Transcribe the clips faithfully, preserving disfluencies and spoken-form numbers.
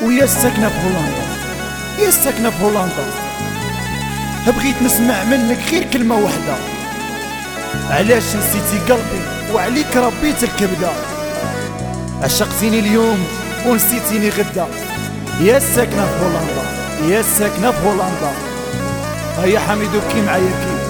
ويا الساكنة في هولندا، يا الساكنة في هولندا، بغيت نسمع منك غير كلمة وحدة. علاش نسيتي قلبي وعليك ربيت الكبدة؟ عشقتيني اليوم ونسيتيني غدا. يا الساكنة في هولندا، يا الساكنة في هولندا، هيا حميدو بكي معايا كي.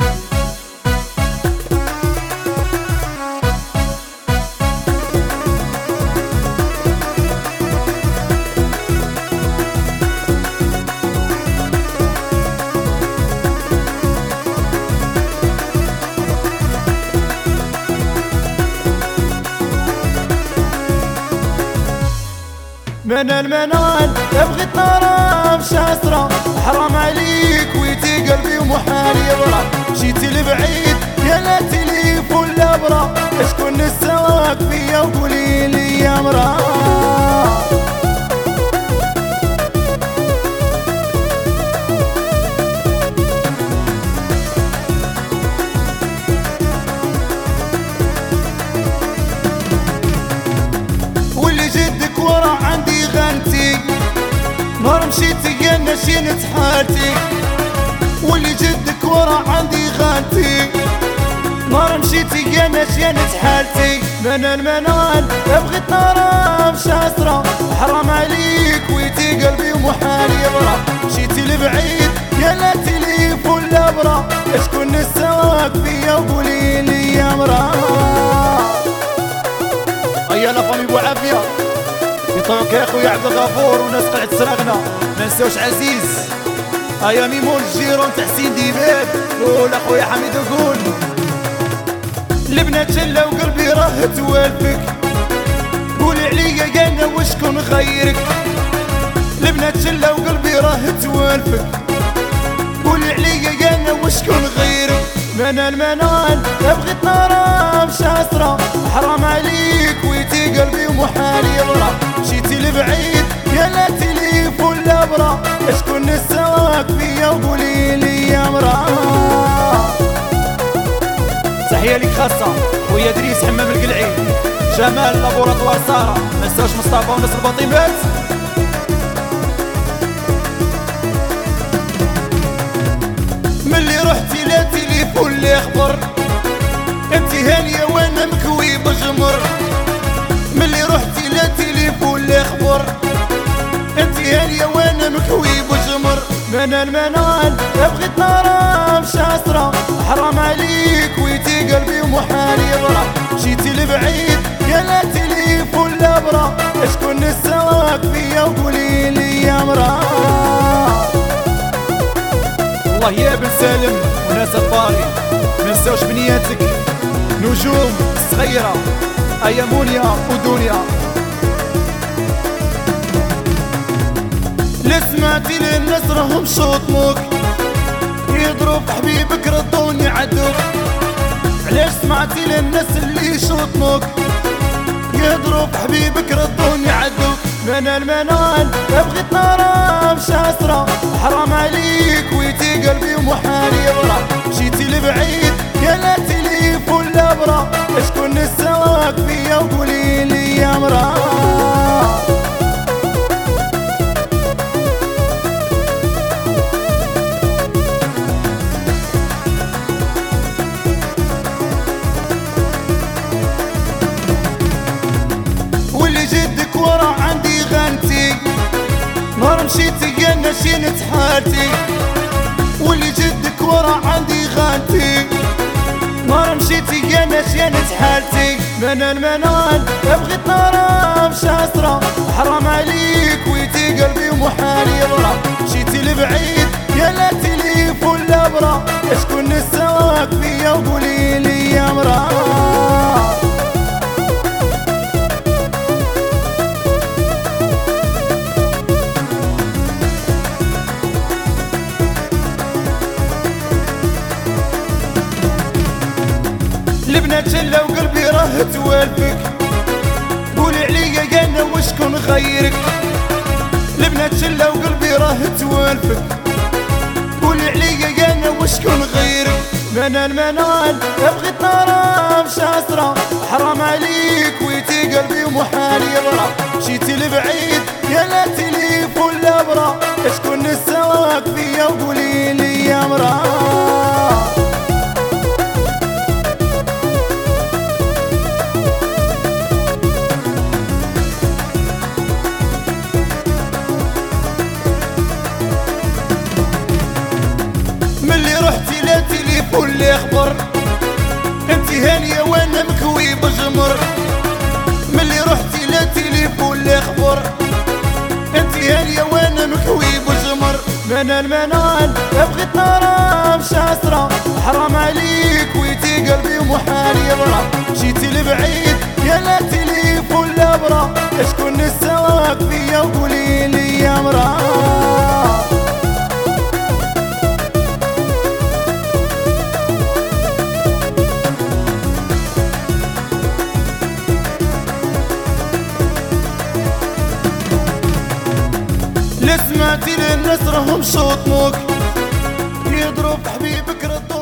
من المنال بغيت نرى بشاسرة، حرام عليك ويتي قلبي ومحال يبرى. مشيتي لبعيد يا لا تليفون لا برا، شكون نساك فيا وقولي لي يا مرا. واللي جدك ورا عندي غنتي، نهار مشيتي يا نشينة حالتي. واللي جدك ورا عندي غنتي، نهار مشيتي يا نشينة حالتي. من المنال بغيت نرى بشاسرة، حرام عليك ويتي قلبي ومحال يبرى. مشيتي لبعيد يا لا تليفون لا برا، شكون نساك فيا وقولي لي يا مرا. هيا لا فامي بو عافية يطلعوك يا خويا عبد الغفور وناس قلعة سراغنا، ما نساوش عزيز. هيا ميمون الجيرون تحسين ديباب، قول اخويا حميد وقول. البنات شلة وقلبي راه توالفك، قولي عليا قالنا وشكون غيرك. البنات شلة وقلبي راه توالفك، قولي عليا قالنا وشكون غيرك. من المنال بغيت نرى بشاسرة، حرام عليك ويتي قلبي ومحال يبرى. مشيتي لبعيد يا لا تليفون لا برا، شكون نساك فيا وقولي لي يا مرا. تحية ليك خاصة خويا دريس حمام القلعي، جمال لابوراتوار سارة، ما نساوش مصطفى وناس الباطيمات. ملي رحتي لا تليفون لي خبر، انتي هانية وانا مكوي بجمر. ملي رحتي لا تليفون لي خبر، انتي هانية وانا مكوي بجمر. من المنال بغيت نرى بشاسرة، حرام عليك ويتي قلبي ومحال يبرى. مشيتي لبعيد يا لا تليفون لا برا، شكون نساك فيا وقولي لي يا مرا. والله يا بن سالم وناس الباري، ما نساوش بنياتك نجوم صغيرة، هيا مونيا ودنيا. لا سمعتي للناس راهم شطموك، يضرب حبيبك ردوني عدوك. علاش سمعتي للناس اللي شطموك، يضرب حبيبك ردوني عدوك. من المنال بغيت نرى بشاسرة، حرام عليك ويتي قلبي ومحال يبرى. مشيتي لبعيد يا لا تليفون لا برا، شكون نساك فيا وقولي لي يا مرا. واللي جدك ورا عندي غنتي، نهار مشيتي يا نشينة حالتي. واللي جدك ورا عندي غنتي، نهار مشيتي يا نشينة حالتي. من المنال بغيت نرى بشاسرة، حرام عليك ويتي قلبي ومحال يبرى. مشيتي لبعيد يا لا تليفون لا برا، شكون نساك فيا وقولي لي يا مرا. البنات شلة وقلبي راه توالفك، قولي عليا قالنا وشكون غيرك. البنات شلة وقلبي راه توالفك، قولي عليا قالنا وشكون غيرك. من المنال بغيت نرى بشاسرة، حرام عليك ويتي قلبي ومحال يبرى. مشيتي لبعيد يا لا تليفون وزمر، ملي رحتي لا تليفون لا خبر، انتي هاليا وانا مكوي بوزمر. منال منال بغيت نرى مش عسرة، حرام عليك ويتي قلبي ومحال يبرى، مشيتي لبعيد يا لا تليفون لا برا، شكون نساك فيا وقولي لي يا مرا. لا سمعتي للناس راهم شوطموك، يضرب حبيبك رد